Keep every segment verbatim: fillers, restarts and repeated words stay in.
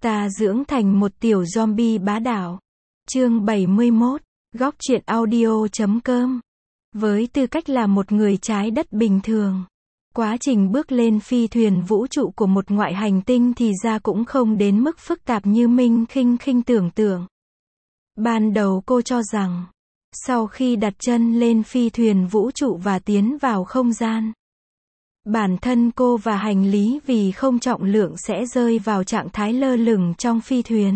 Ta dưỡng thành một tiểu zombie bá đạo. Chương bảy mươi mốt, góc truyện audio chấm com. Với tư cách là một người trái đất bình thường, quá trình bước lên phi thuyền vũ trụ của một ngoại hành tinh thì ra cũng không đến mức phức tạp như Minh Khinh Khinh tưởng tượng. Ban đầu cô cho rằng, sau khi đặt chân lên phi thuyền vũ trụ và tiến vào không gian, bản thân cô và hành lý vì không trọng lượng sẽ rơi vào trạng thái lơ lửng trong phi thuyền.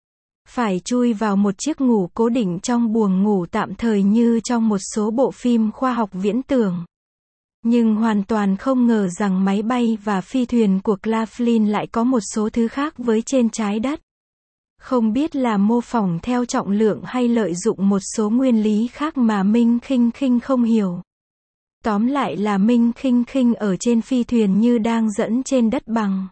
Phải chui vào một chiếc ngủ cố định trong buồng ngủ tạm thời như trong một số bộ phim khoa học viễn tưởng. Nhưng hoàn toàn không ngờ rằng máy bay và phi thuyền của Claflin lại có một số thứ khác với trên trái đất. Không biết là mô phỏng theo trọng lượng hay lợi dụng một số nguyên lý khác mà Minh Khinh Khinh không hiểu. Tóm lại là Minh Khinh Khinh ở trên phi thuyền như đang dẫn trên đất bằng.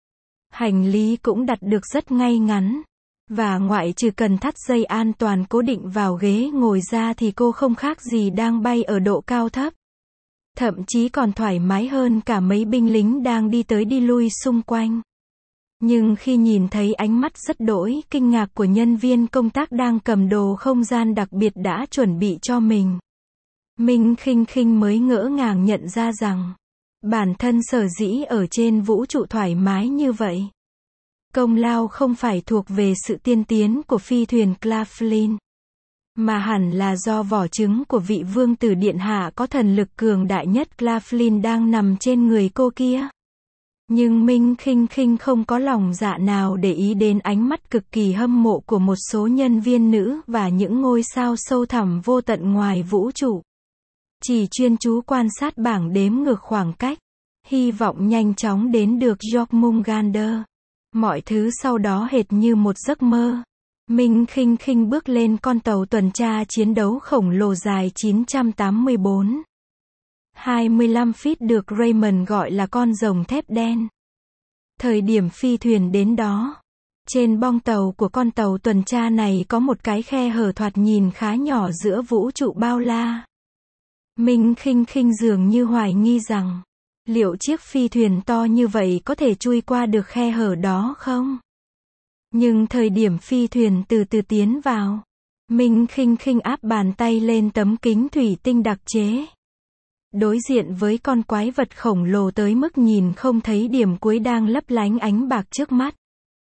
Hành lý cũng đặt được rất ngay ngắn. Và ngoại trừ cần thắt dây an toàn cố định vào ghế ngồi ra thì cô không khác gì đang bay ở độ cao thấp. Thậm chí còn thoải mái hơn cả mấy binh lính đang đi tới đi lui xung quanh. Nhưng khi nhìn thấy ánh mắt rất đỗi kinh ngạc của nhân viên công tác đang cầm đồ không gian đặc biệt đã chuẩn bị cho mình, Minh Khinh Khinh mới ngỡ ngàng nhận ra rằng, bản thân sở dĩ ở trên vũ trụ thoải mái như vậy, công lao không phải thuộc về sự tiên tiến của phi thuyền Claflin, mà hẳn là do vỏ trứng của vị vương tử điện hạ có thần lực cường đại nhất Claflin đang nằm trên người cô kia. Nhưng Minh Khinh Khinh không có lòng dạ nào để ý đến ánh mắt cực kỳ hâm mộ của một số nhân viên nữ và những ngôi sao sâu thẳm vô tận ngoài vũ trụ. Chỉ chuyên chú quan sát bảng đếm ngược khoảng cách, hy vọng nhanh chóng đến được Jormungandr. Mọi thứ sau đó hệt như một giấc mơ. Minh Khinh Khinh bước lên con tàu tuần tra chiến đấu khổng lồ dài chín trăm tám mươi bốn phẩy hai mươi lăm feet được Raymond gọi là con rồng thép đen. Thời điểm phi thuyền đến đó, trên bong tàu của con tàu tuần tra này có một cái khe hở thoạt nhìn khá nhỏ giữa vũ trụ bao la. Minh Khinh Khinh dường như hoài nghi rằng, liệu chiếc phi thuyền to như vậy có thể chui qua được khe hở đó không? Nhưng thời điểm phi thuyền từ từ tiến vào, Minh Khinh Khinh áp bàn tay lên tấm kính thủy tinh đặc chế. Đối diện với con quái vật khổng lồ tới mức nhìn không thấy điểm cuối đang lấp lánh ánh bạc trước mắt.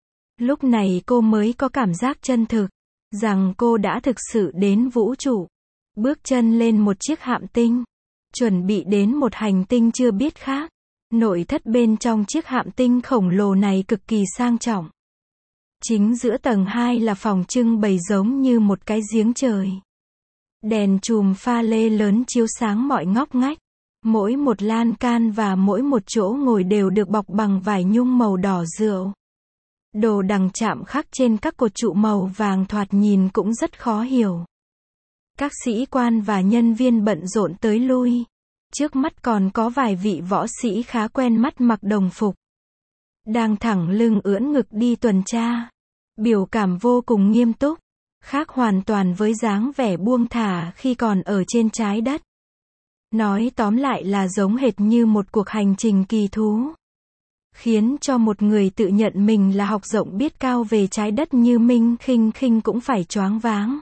Lúc này cô mới có cảm giác chân thực, rằng cô đã thực sự đến vũ trụ. Bước chân lên một chiếc hạm tinh, chuẩn bị đến một hành tinh chưa biết khác. Nội thất bên trong chiếc hạm tinh khổng lồ này cực kỳ sang trọng. Chính giữa tầng hai là phòng trưng bày giống như một cái giếng trời. Đèn chùm pha lê lớn chiếu sáng mọi ngóc ngách. Mỗi một lan can và mỗi một chỗ ngồi đều được bọc bằng vải nhung màu đỏ rượu. Đồ đằng chạm khắc trên các cột trụ màu vàng thoạt nhìn cũng rất khó hiểu. Các sĩ quan và nhân viên bận rộn tới lui. Trước mắt còn có vài vị võ sĩ khá quen mắt mặc đồng phục. Đang thẳng lưng ưỡn ngực đi tuần tra. Biểu cảm vô cùng nghiêm túc. Khác hoàn toàn với dáng vẻ buông thả khi còn ở trên trái đất. Nói tóm lại là giống hệt như một cuộc hành trình kỳ thú. Khiến cho một người tự nhận mình là học rộng biết cao về trái đất như Minh Khinh Khinh cũng phải choáng váng.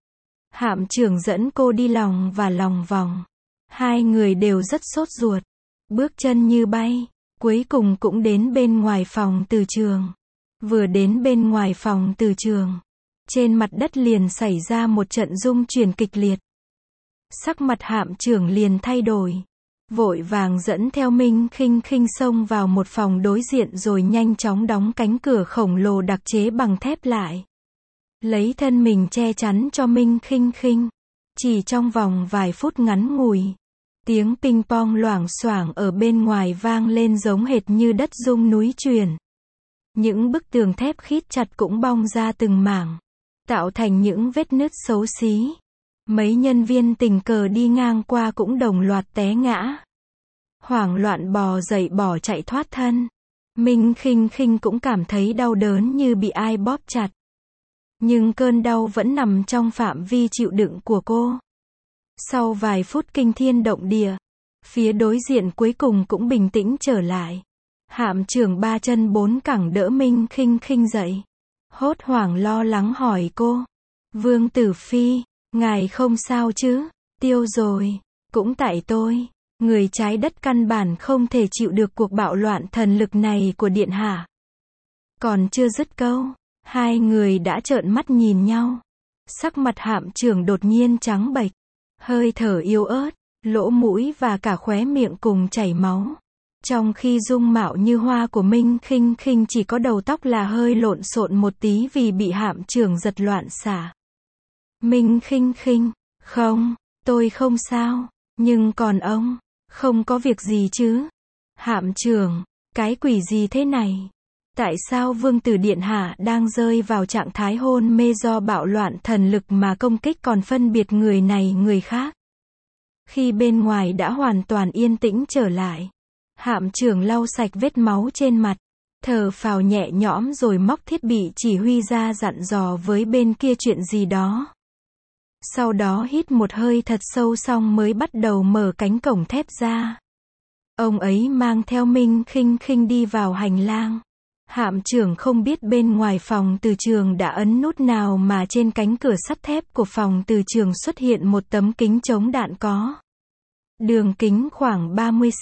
Hạm trưởng dẫn cô đi lòng và lòng vòng. Hai người đều rất sốt ruột. Bước chân như bay. Cuối cùng cũng đến bên ngoài phòng từ trường. Vừa đến bên ngoài phòng từ trường, trên mặt đất liền xảy ra một trận rung chuyển kịch liệt. Sắc mặt hạm trưởng liền thay đổi. Vội vàng dẫn theo Minh Khinh Khinh xông vào một phòng đối diện rồi nhanh chóng đóng cánh cửa khổng lồ đặc chế bằng thép lại. Lấy thân mình che chắn cho Minh Khinh Khinh. Chỉ trong vòng vài phút ngắn ngủi, tiếng ping pong loảng xoảng ở bên ngoài vang lên giống hệt như đất rung núi chuyển. Những bức tường thép khít chặt cũng bong ra từng mảng, tạo thành những vết nứt xấu xí. Mấy nhân viên tình cờ đi ngang qua cũng đồng loạt té ngã. Hoảng loạn bò dậy bỏ chạy thoát thân. Minh Khinh Khinh cũng cảm thấy đau đớn như bị ai bóp chặt. Nhưng cơn đau vẫn nằm trong phạm vi chịu đựng của cô. Sau vài phút kinh thiên động địa, phía đối diện cuối cùng cũng bình tĩnh trở lại. Hạm trưởng ba chân bốn cẳng đỡ Minh Khinh Khinh dậy. Hốt hoảng lo lắng hỏi cô. Vương Tử Phi, ngài không sao chứ? Tiêu rồi. Cũng tại tôi. Người trái đất căn bản không thể chịu được cuộc bạo loạn thần lực này của điện hạ. Còn chưa dứt câu, hai người đã trợn mắt nhìn nhau. Sắc mặt hạm trưởng đột nhiên trắng bệch, hơi thở yếu ớt, lỗ mũi và cả khóe miệng cùng chảy máu. Trong khi dung mạo như hoa của Minh Khinh Khinh chỉ có đầu tóc là hơi lộn xộn một tí vì bị hạm trưởng giật loạn xạ. Minh Khinh Khinh, không, tôi không sao, nhưng còn ông, không có việc gì chứ? Hạm trưởng, cái quỷ gì thế này? Tại sao Vương tử điện hạ đang rơi vào trạng thái hôn mê do bạo loạn thần lực mà công kích còn phân biệt người này người khác? Khi bên ngoài đã hoàn toàn yên tĩnh trở lại, hạm trưởng lau sạch vết máu trên mặt, thở phào nhẹ nhõm rồi móc thiết bị chỉ huy ra dặn dò với bên kia chuyện gì đó. Sau đó hít một hơi thật sâu xong mới bắt đầu mở cánh cổng thép ra. Ông ấy mang theo Minh Khinh Khinh đi vào hành lang. Hạm trưởng không biết bên ngoài phòng từ trường đã ấn nút nào mà trên cánh cửa sắt thép của phòng từ trường xuất hiện một tấm kính chống đạn có đường kính khoảng ba mươi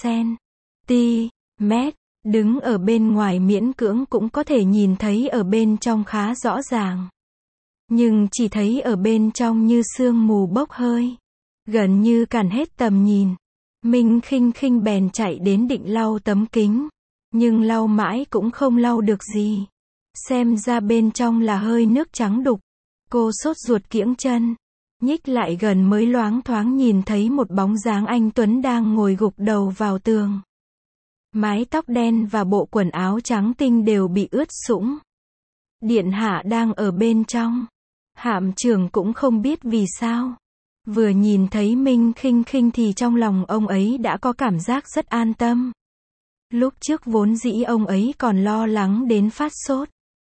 xăng-ti-mét, đứng ở bên ngoài miễn cưỡng cũng có thể nhìn thấy ở bên trong khá rõ ràng. Nhưng chỉ thấy ở bên trong như sương mù bốc hơi, gần như cản hết tầm nhìn. Minh Khinh Khinh bèn chạy đến định lau tấm kính, nhưng lau mãi cũng không lau được gì. Xem ra bên trong là hơi nước trắng đục. Cô sốt ruột kiễng chân, nhích lại gần mới loáng thoáng nhìn thấy một bóng dáng anh tuấn đang ngồi gục đầu vào tường. Mái tóc đen và bộ quần áo trắng tinh đều bị ướt sũng. Điện hạ đang ở bên trong. Hạm trưởng cũng không biết vì sao. Vừa nhìn thấy Minh Khinh Khinh thì trong lòng ông ấy đã có cảm giác rất an tâm. Lúc trước vốn dĩ ông ấy còn lo lắng đến phát sốt.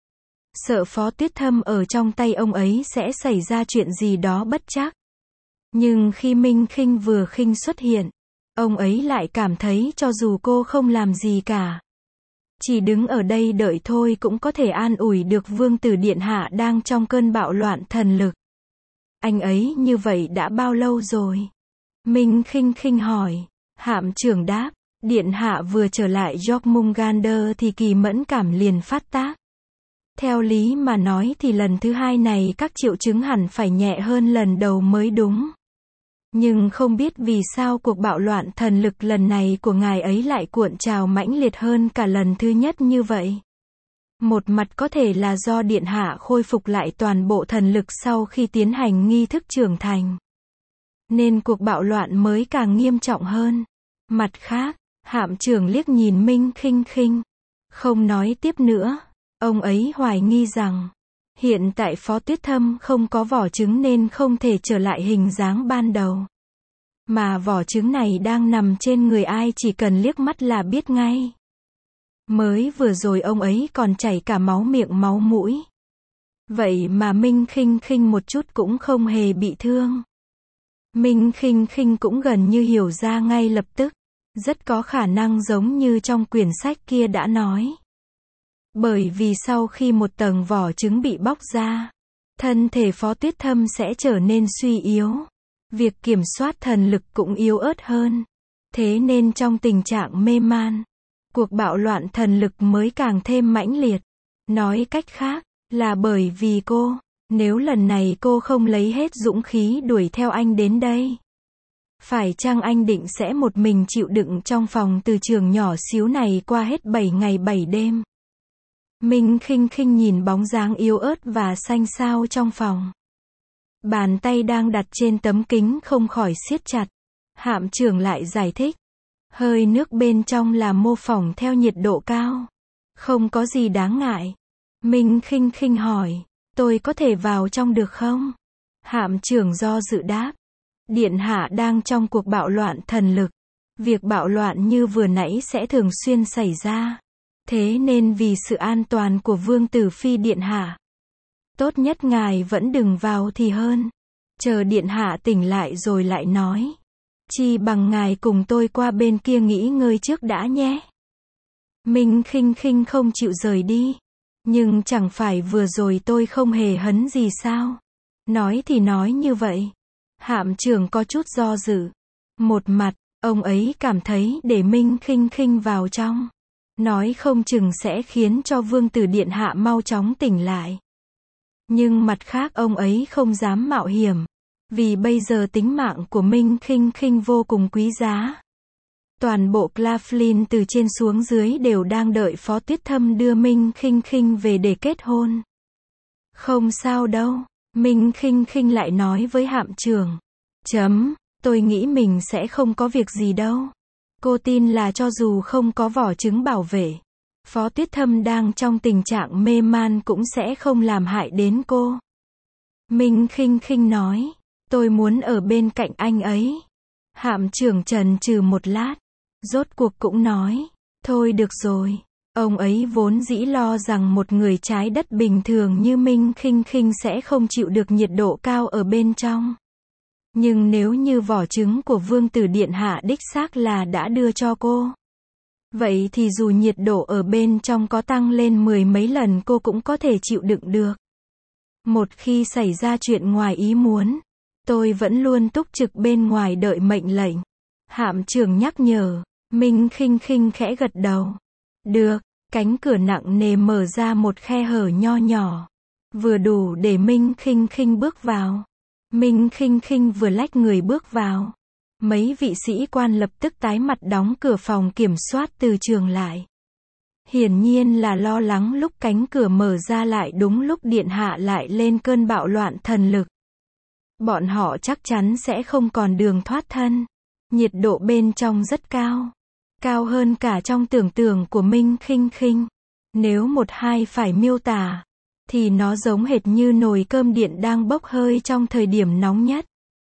Sợ Phó Tuyết Thâm ở trong tay ông ấy sẽ xảy ra chuyện gì đó bất trắc. Nhưng khi Minh Khinh vừa khinh xuất hiện, ông ấy lại cảm thấy cho dù cô không làm gì cả, chỉ đứng ở đây đợi thôi cũng có thể an ủi được Vương tử điện hạ đang trong cơn bạo loạn thần lực. Anh ấy như vậy đã bao lâu rồi? Minh Khinh Khinh hỏi. Hạm trưởng đáp, điện hạ vừa trở lại Jormungandr thì kỳ mẫn cảm liền phát tác. Theo lý mà nói thì lần thứ hai này các triệu chứng hẳn phải nhẹ hơn lần đầu mới đúng. Nhưng không biết vì sao cuộc bạo loạn thần lực lần này của ngài ấy lại cuộn trào mãnh liệt hơn cả lần thứ nhất như vậy. Một mặt có thể là do điện hạ khôi phục lại toàn bộ thần lực sau khi tiến hành nghi thức trưởng thành, nên cuộc bạo loạn mới càng nghiêm trọng hơn. Mặt khác, hạm trưởng liếc nhìn Minh Khinh Khinh, không nói tiếp nữa. Ông ấy hoài nghi rằng, hiện tại Phó Tuyết Thâm không có vỏ trứng nên không thể trở lại hình dáng ban đầu. Mà vỏ trứng này đang nằm trên người ai chỉ cần liếc mắt là biết ngay. Mới vừa rồi ông ấy còn chảy cả máu miệng máu mũi. Vậy mà Minh Khinh Khinh một chút cũng không hề bị thương. Minh Khinh Khinh cũng gần như hiểu ra ngay lập tức. Rất có khả năng giống như trong quyển sách kia đã nói. Bởi vì sau khi một tầng vỏ trứng bị bóc ra, thân thể Phó Tuyết Thâm sẽ trở nên suy yếu. Việc kiểm soát thần lực cũng yếu ớt hơn. Thế nên trong tình trạng mê man, cuộc bạo loạn thần lực mới càng thêm mãnh liệt. Nói cách khác, là bởi vì cô, nếu lần này cô không lấy hết dũng khí đuổi theo anh đến đây, phải chăng anh định sẽ một mình chịu đựng trong phòng từ trường nhỏ xíu này qua hết bảy ngày bảy đêm? Minh Khinh Khinh nhìn bóng dáng yếu ớt và xanh xao trong phòng. Bàn tay đang đặt trên tấm kính không khỏi siết chặt. Hạm trưởng lại giải thích. Hơi nước bên trong là mô phỏng theo nhiệt độ cao. Không có gì đáng ngại. Minh Khinh Khinh hỏi. Tôi có thể vào trong được không? Hạm trưởng do dự đáp. Điện hạ đang trong cuộc bạo loạn thần lực. Việc bạo loạn như vừa nãy sẽ thường xuyên xảy ra. Thế nên vì sự an toàn của Vương tử Phi điện hạ, tốt nhất ngài vẫn đừng vào thì hơn. Chờ điện hạ tỉnh lại rồi lại nói. Chi bằng ngài cùng tôi qua bên kia nghỉ ngơi trước đã nhé. Minh Khinh Khinh không chịu rời đi. Nhưng chẳng phải vừa rồi tôi không hề hấn gì sao? Nói thì nói như vậy. Hạm trưởng có chút do dự. Một mặt, ông ấy cảm thấy để Minh Khinh Khinh vào trong, nói không chừng sẽ khiến cho Vương tử điện hạ mau chóng tỉnh lại. Nhưng mặt khác ông ấy không dám mạo hiểm. Vì bây giờ tính mạng của Minh Khinh Khinh vô cùng quý giá. Toàn bộ Claflin từ trên xuống dưới đều đang đợi Phó Tuyết Thâm đưa Minh Khinh Khinh về để kết hôn. Không sao đâu, Minh Khinh Khinh lại nói với hạm trưởng. Chấm, tôi nghĩ mình sẽ không có việc gì đâu. Cô tin là cho dù không có vỏ trứng bảo vệ, Phó Tuyết Thâm đang trong tình trạng mê man cũng sẽ không làm hại đến cô. Minh Khinh Khinh nói, tôi muốn ở bên cạnh anh ấy. Hạm trưởng chần chừ một lát, rốt cuộc cũng nói, thôi được rồi. Ông ấy vốn dĩ lo rằng một người trái đất bình thường như Minh Khinh Khinh sẽ không chịu được nhiệt độ cao ở bên trong. Nhưng nếu như vỏ trứng của Vương tử điện hạ đích xác là đã đưa cho cô, vậy thì dù nhiệt độ ở bên trong có tăng lên mười mấy lần cô cũng có thể chịu đựng được. Một khi xảy ra chuyện ngoài ý muốn, tôi vẫn luôn túc trực bên ngoài đợi mệnh lệnh. Hạm trưởng nhắc nhở. Minh Khinh Khinh khẽ gật đầu. Được, cánh cửa nặng nề mở ra một khe hở nho nhỏ, vừa đủ để Minh Khinh Khinh bước vào. Minh Khinh Khinh vừa lách người bước vào, mấy vị sĩ quan lập tức tái mặt đóng cửa phòng kiểm soát từ trường lại. Hiển nhiên là lo lắng lúc cánh cửa mở ra lại đúng lúc điện hạ lại lên cơn bạo loạn thần lực. Bọn họ chắc chắn sẽ không còn đường thoát thân. Nhiệt độ bên trong rất cao. Cao hơn cả trong tưởng tượng của Minh Khinh Khinh. Nếu một hai phải miêu tả, thì nó giống hệt như nồi cơm điện đang bốc hơi trong thời điểm nóng nhất.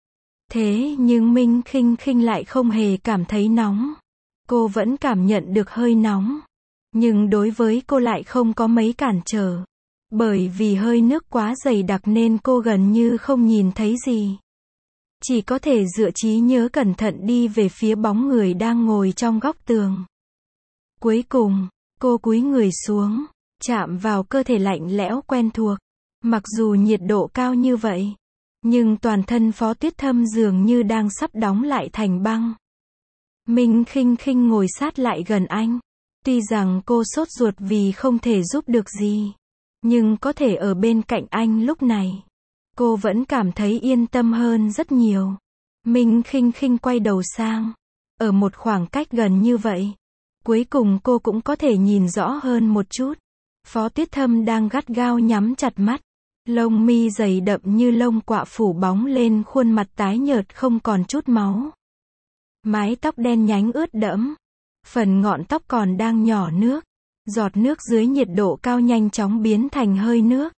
Thế nhưng Minh Khinh Khinh lại không hề cảm thấy nóng. Cô vẫn cảm nhận được hơi nóng. Nhưng đối với cô lại không có mấy cản trở. Bởi vì hơi nước quá dày đặc nên cô gần như không nhìn thấy gì. Chỉ có thể dựa trí nhớ cẩn thận đi về phía bóng người đang ngồi trong góc tường. Cuối cùng, cô cúi người xuống, chạm vào cơ thể lạnh lẽo quen thuộc. Mặc dù nhiệt độ cao như vậy, nhưng toàn thân Phó Tuyết Thâm dường như đang sắp đóng lại thành băng. Minh Khinh Khinh ngồi sát lại gần anh. Tuy rằng cô sốt ruột vì không thể giúp được gì, nhưng có thể ở bên cạnh anh lúc này, cô vẫn cảm thấy yên tâm hơn rất nhiều. Minh Khinh Khinh quay đầu sang. Ở một khoảng cách gần như vậy, cuối cùng cô cũng có thể nhìn rõ hơn một chút. Phó Tuyết Thâm đang gắt gao nhắm chặt mắt. Lông mi dày đậm như lông quạ phủ bóng lên khuôn mặt tái nhợt không còn chút máu. Mái tóc đen nhánh ướt đẫm. Phần ngọn tóc còn đang nhỏ nước. Giọt nước dưới nhiệt độ cao nhanh chóng biến thành hơi nước.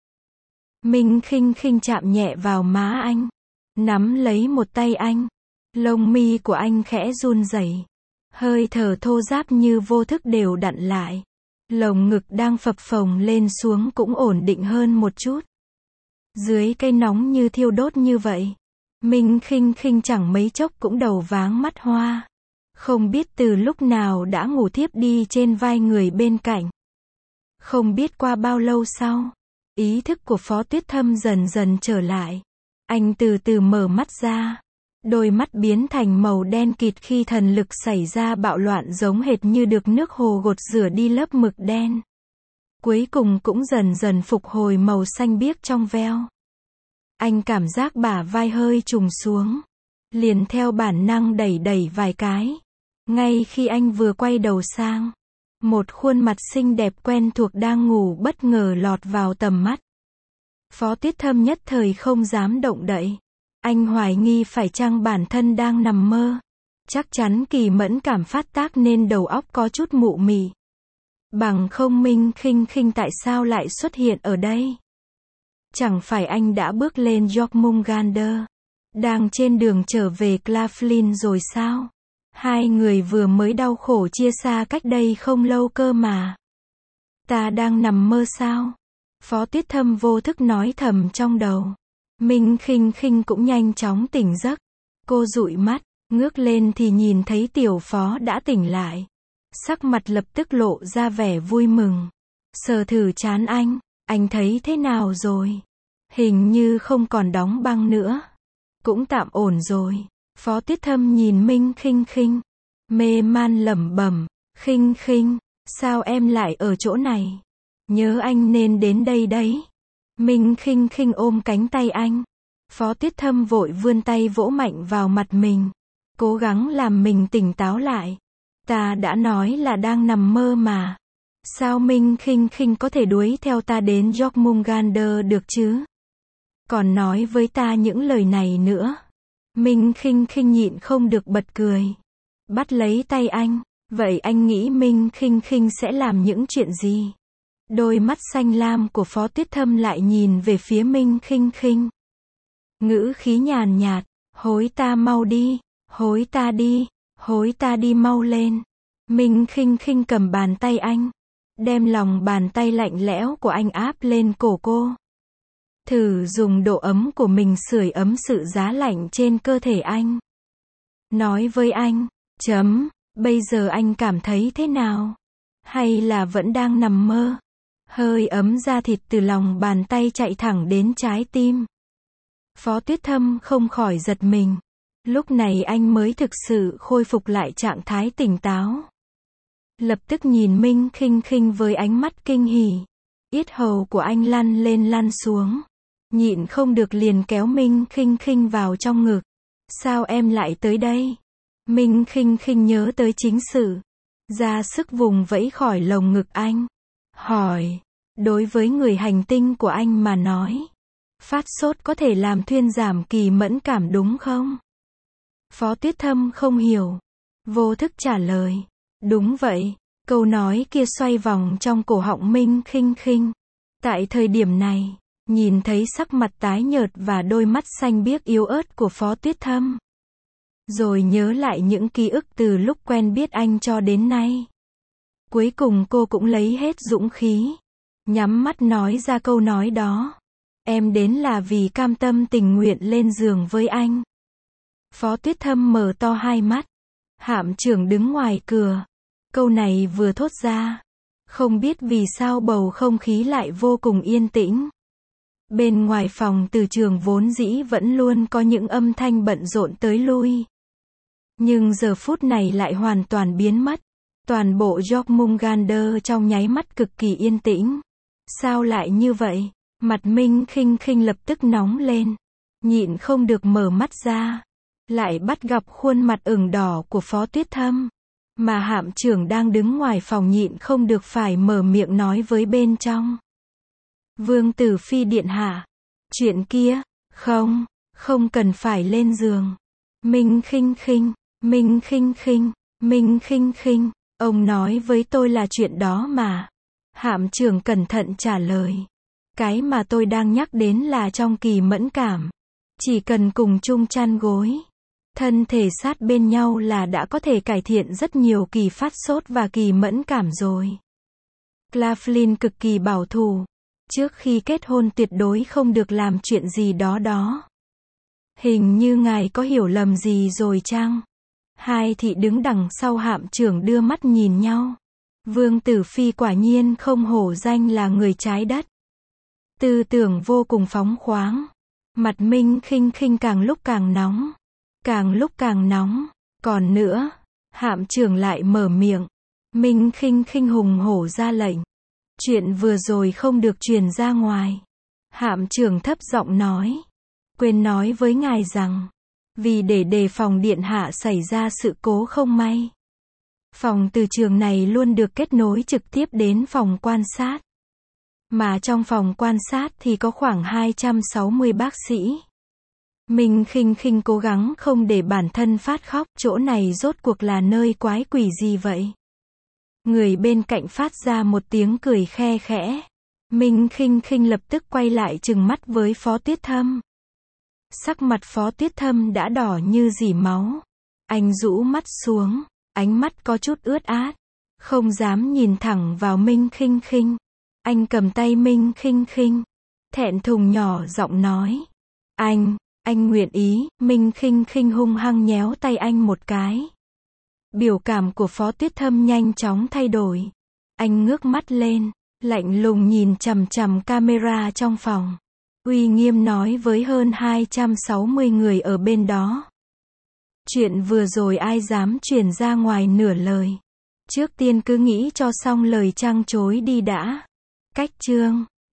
Minh Khinh Khinh chạm nhẹ vào má anh, nắm lấy một tay anh. Lông mi của anh khẽ run rẩy, hơi thở thô ráp như vô thức đều đặn lại. Lồng ngực đang phập phồng lên xuống cũng ổn định hơn một chút. Dưới cây nóng như thiêu đốt như vậy, Minh Khinh Khinh chẳng mấy chốc cũng đầu váng mắt hoa. Không biết từ lúc nào đã ngủ thiếp đi trên vai người bên cạnh. Không biết qua bao lâu sau, ý thức của Phó Tuyết Thâm dần dần trở lại. Anh từ từ mở mắt ra. Đôi mắt biến thành màu đen kịt khi thần lực xảy ra bạo loạn giống hệt như được nước hồ gột rửa đi lớp mực đen. Cuối cùng cũng dần dần phục hồi màu xanh biếc trong veo. Anh cảm giác bả vai hơi trùng xuống. Liền theo bản năng đẩy đẩy vài cái. Ngay khi anh vừa quay đầu sang, một khuôn mặt xinh đẹp quen thuộc đang ngủ bất ngờ lọt vào tầm mắt. Phó Tuyết Thâm nhất thời không dám động đậy. Anh hoài nghi phải chăng bản thân đang nằm mơ. Chắc chắn kỳ mẫn cảm phát tác nên đầu óc có chút mụ mị. Bằng không Minh Khinh Khinh tại sao lại xuất hiện ở đây? Chẳng phải anh đã bước lên Jormungandr, đang trên đường trở về Claflin rồi sao? Hai người vừa mới đau khổ chia xa cách đây không lâu cơ mà. Ta đang nằm mơ sao? Phó Tuyết Thâm vô thức nói thầm trong đầu. Minh Khinh Khinh cũng nhanh chóng tỉnh giấc. Cô dụi mắt, ngước lên thì nhìn thấy tiểu phó đã tỉnh lại. Sắc mặt lập tức lộ ra vẻ vui mừng. Sờ thử trán anh, anh thấy thế nào rồi? Hình như không còn đóng băng nữa. Cũng tạm ổn rồi. Phó Tuyết Thâm nhìn Minh Khinh Khinh, mê man lẩm bẩm, Khinh Khinh, sao em lại ở chỗ này? Nhớ anh nên đến đây đấy. Minh Khinh Khinh ôm cánh tay anh. Phó Tuyết Thâm vội vươn tay vỗ mạnh vào mặt mình, cố gắng làm mình tỉnh táo lại. Ta đã nói là đang nằm mơ mà. Sao Minh Khinh Khinh có thể đuổi theo ta đến Jormungandr được chứ? Còn nói với ta những lời này nữa. Minh Khinh Khinh nhịn không được bật cười. Bắt lấy tay anh. Vậy anh nghĩ Minh Khinh Khinh sẽ làm những chuyện gì? Đôi mắt xanh lam của Phó Tuyết Thâm lại nhìn về phía Minh Khinh Khinh. Ngữ khí nhàn nhạt, hối ta mau đi, hối ta đi, hối ta đi mau lên. Minh Khinh Khinh cầm bàn tay anh, đem lòng bàn tay lạnh lẽo của anh áp lên cổ cô. Thử dùng độ ấm của mình sưởi ấm sự giá lạnh trên cơ thể anh. Nói với anh, chấm, bây giờ anh cảm thấy thế nào? Hay là vẫn đang nằm mơ? Hơi ấm da thịt từ lòng bàn tay chạy thẳng đến trái tim. Phó Tuyết Thâm không khỏi giật mình. Lúc này anh mới thực sự khôi phục lại trạng thái tỉnh táo. Lập tức nhìn Minh Khinh Khinh với ánh mắt kinh hỉ. Yết hầu của anh lăn lên lăn xuống. Nhịn không được liền kéo Minh Khinh Khinh vào trong ngực. Sao em lại tới đây? Minh Khinh Khinh nhớ tới chính sự. Ra sức vùng vẫy khỏi lồng ngực anh. Hỏi. Đối với người hành tinh của anh mà nói, phát sốt có thể làm thuyên giảm kỳ mẫn cảm đúng không? Phó Tuyết Thâm không hiểu. Vô thức trả lời. Đúng vậy. Câu nói kia xoay vòng trong cổ họng Minh Khinh Khinh. Tại thời điểm này, nhìn thấy sắc mặt tái nhợt và đôi mắt xanh biếc yếu ớt của Phó Tuyết Thâm. Rồi nhớ lại những ký ức từ lúc quen biết anh cho đến nay. Cuối cùng cô cũng lấy hết dũng khí. Nhắm mắt nói ra câu nói đó. Em đến là vì cam tâm tình nguyện lên giường với anh. Phó Tuyết Thâm mở to hai mắt. Hạm trưởng đứng ngoài cửa. Câu này vừa thốt ra. Không biết vì sao bầu không khí lại vô cùng yên tĩnh. Bên ngoài phòng từ trường vốn dĩ vẫn luôn có những âm thanh bận rộn tới lui. Nhưng giờ phút này lại hoàn toàn biến mất. Toàn bộ Jormungandr trong nháy mắt cực kỳ yên tĩnh. Sao lại như vậy? Mặt Minh Khinh Khinh lập tức nóng lên. Nhịn không được mở mắt ra. Lại bắt gặp khuôn mặt ửng đỏ của Phó Tuyết Thâm. Mà hạm trưởng đang đứng ngoài phòng nhịn không được phải mở miệng nói với bên trong. Vương Tử Phi điện hạ. Chuyện kia, không, không cần phải lên giường. Minh Khinh Khinh, Minh Khinh Khinh, Minh Khinh Khinh, ông nói với tôi là chuyện đó mà. Hạm trưởng cẩn thận trả lời. Cái mà tôi đang nhắc đến là trong kỳ mẫn cảm. Chỉ cần cùng chung chăn gối, thân thể sát bên nhau là đã có thể cải thiện rất nhiều kỳ phát sốt và kỳ mẫn cảm rồi. Claflin cực kỳ bảo thủ. Trước khi kết hôn tuyệt đối không được làm chuyện gì đó đó. Hình như ngài có hiểu lầm gì rồi chăng? Hai thị đứng đằng sau hạm trưởng đưa mắt nhìn nhau. Vương Tử Phi quả nhiên không hổ danh là người trái đất. Tư tưởng vô cùng phóng khoáng. Mặt Minh Khinh Khinh càng lúc càng nóng. Càng lúc càng nóng. Còn nữa, hạm trưởng lại mở miệng. Minh Khinh Khinh hùng hổ ra lệnh. Chuyện vừa rồi không được truyền ra ngoài. Hạm trưởng thấp giọng nói. Quên nói với ngài rằng, vì để đề phòng điện hạ xảy ra sự cố không may. Phòng từ trường này luôn được kết nối trực tiếp đến phòng quan sát. Mà trong phòng quan sát thì có khoảng hai trăm sáu mươi bác sĩ. Minh Khinh Khinh cố gắng không để bản thân phát khóc, chỗ này rốt cuộc là nơi quái quỷ gì vậy? Người bên cạnh phát ra một tiếng cười khe khẽ. Minh Khinh Khinh lập tức quay lại trừng mắt với Phó Tuyết Thâm. Sắc mặt Phó Tuyết Thâm đã đỏ như dỉ máu. Anh rũ mắt xuống, ánh mắt có chút ướt át, không dám nhìn thẳng vào Minh Khinh Khinh. Anh cầm tay Minh Khinh Khinh, thẹn thùng nhỏ giọng nói. Anh, anh nguyện ý. Minh Khinh Khinh hung hăng nhéo tay anh một cái. Biểu cảm của Phó Tuyết Thâm nhanh chóng thay đổi. Anh ngước mắt lên, lạnh lùng nhìn chằm chằm camera trong phòng. Uy nghiêm nói với hơn hai trăm sáu mươi người ở bên đó. Chuyện vừa rồi ai dám truyền ra ngoài nửa lời. Trước tiên cứ nghĩ cho xong lời trăng trối đi đã. Cách chương